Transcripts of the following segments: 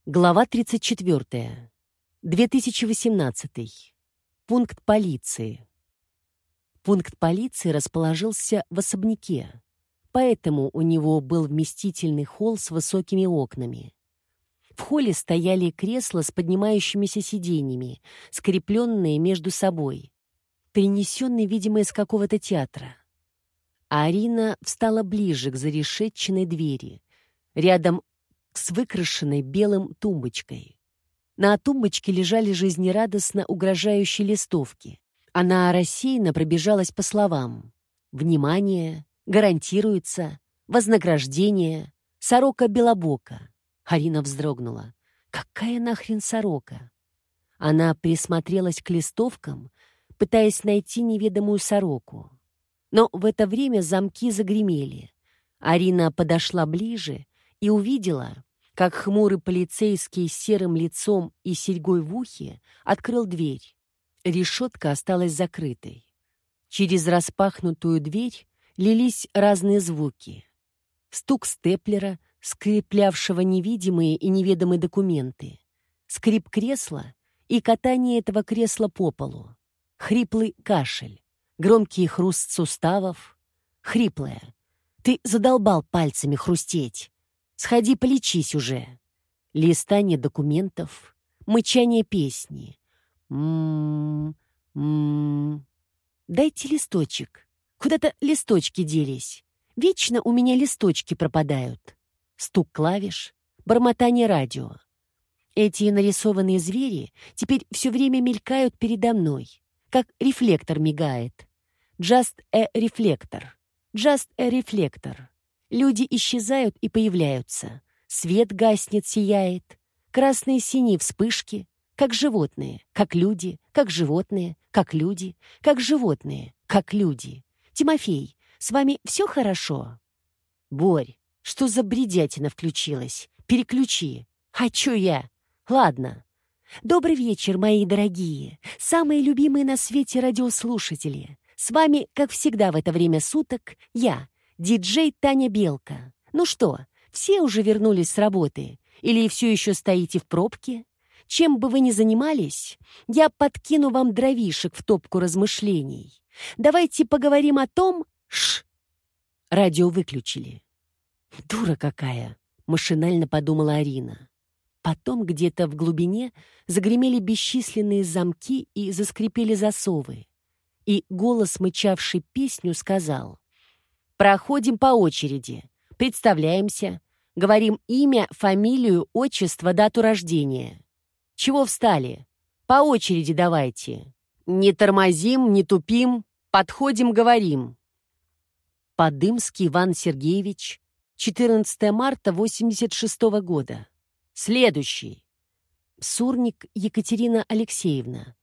Глава 34. 2018. Пункт полиции. Пункт полиции расположился в особняке, поэтому у него был вместительный холл с высокими окнами. В холле стояли кресла с поднимающимися сиденьями, скрепленные между собой, принесенные, видимо, из какого-то театра. А Арина встала ближе к зарешетченной двери, рядом с выкрашенной белым тумбочкой. На тумбочке лежали жизнерадостно угрожающие листовки. Она рассеянно пробежалась по словам: «Внимание! Гарантируется! Вознаграждение! Сорока белобока!» Арина вздрогнула. «Какая нахрен сорока?» Она присмотрелась к листовкам, пытаясь найти неведомую сороку. Но в это время замки загремели. Арина подошла ближе и увидела, как хмурый полицейский с серым лицом и серьгой в ухе открыл дверь. Решетка осталась закрытой. Через распахнутую дверь лились разные звуки. Стук степлера, скреплявшего невидимые и неведомые документы, скрип кресла и катание этого кресла по полу, хриплый кашель, громкий хруст суставов, хриплое: «Ты задолбал пальцами хрустеть! Сходи полечись уже!» Листание документов, мычание песни. Дайте листочек. Куда-то листочки делись. Вечно у меня листочки пропадают. Стук клавиш, бормотание радио. Эти нарисованные звери теперь все время мелькают передо мной, как рефлектор мигает. Just a reflector. Just a reflector. Люди исчезают и появляются. Свет гаснет, сияет. Красные синие вспышки. Как животные, как люди, как животные, как люди, как животные, как люди. Тимофей, с вами все хорошо? Борь, что за бредятина включилась? Переключи. А чё я? Ладно. Добрый вечер, мои дорогие, самые любимые на свете радиослушатели. С вами, как всегда в это время суток, я, диджей Таня Белка. Ну что, все уже вернулись с работы? Или все еще стоите в пробке? Чем бы вы ни занимались, я подкину вам дровишек в топку размышлений. Давайте поговорим о том... Радио выключили. «Дура какая!» — машинально подумала Арина. Потом где-то в глубине загремели бесчисленные замки и заскрипели засовы. И голос, мычавший песню, сказал: «Проходим по очереди, представляемся, говорим имя, фамилию, отчество, дату рождения. Чего встали? По очереди давайте. Не тормозим, не тупим, подходим, говорим». Подымский Иван Сергеевич, 14 марта 86 года. Следующий. Сурник Екатерина Алексеевна,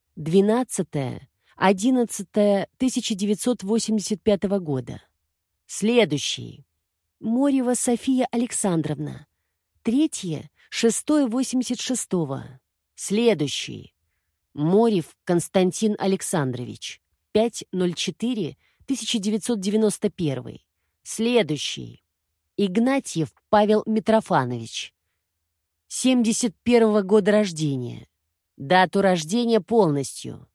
12.11.1985 года. Следующий. Морева София Александровна, 3.06.86. Следующий. Морев Константин Александрович, 5.04.1991. Следующий. Игнатьев Павел Митрофанович, 71 года рождения. Дату рождения полностью.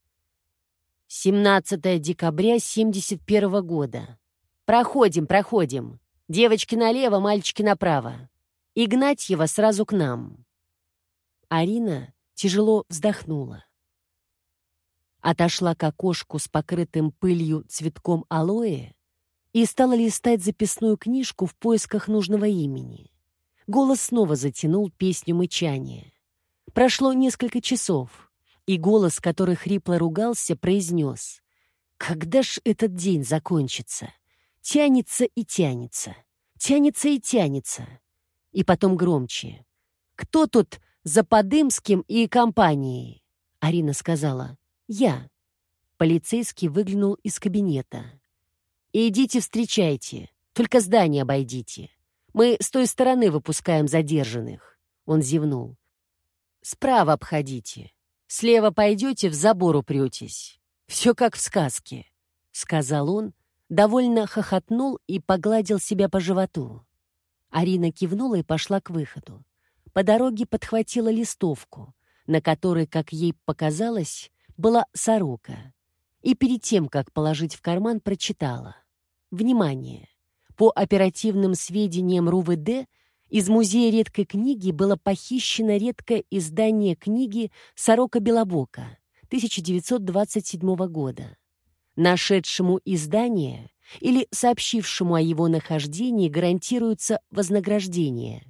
17 декабря 71 года. Проходим. Девочки налево, мальчики направо. Игнатьева сразу к нам. Арина тяжело вздохнула. Отошла к окошку с покрытым пылью цветком алоэ и стала листать записную книжку в поисках нужного имени. Голос снова затянул песню мычания. Прошло несколько часов, и голос, который хрипло ругался, произнес: «Когда ж этот день закончится? Тянется и тянется, тянется и тянется». И потом громче: «Кто тут за Подымским и компанией?» Арина сказала: «Я». Полицейский выглянул из кабинета. «Идите встречайте, только здание обойдите. Мы с той стороны выпускаем задержанных». Он зевнул. «Справа обходите. Слева пойдете, в забор упретесь. Все как в сказке», — сказал он, довольно хохотнул и погладил себя по животу. Арина кивнула и пошла к выходу. по дороге подхватила листовку, на которой, как ей показалось, была сорока, и перед тем, как положить в карман, прочитала. Внимание! По оперативным сведениям РУВД, из музея редкой книги было похищено редкое издание книги «Сорока Белобока» 1927 года. Нашедшему издание или сообщившему о его нахождении гарантируется вознаграждение.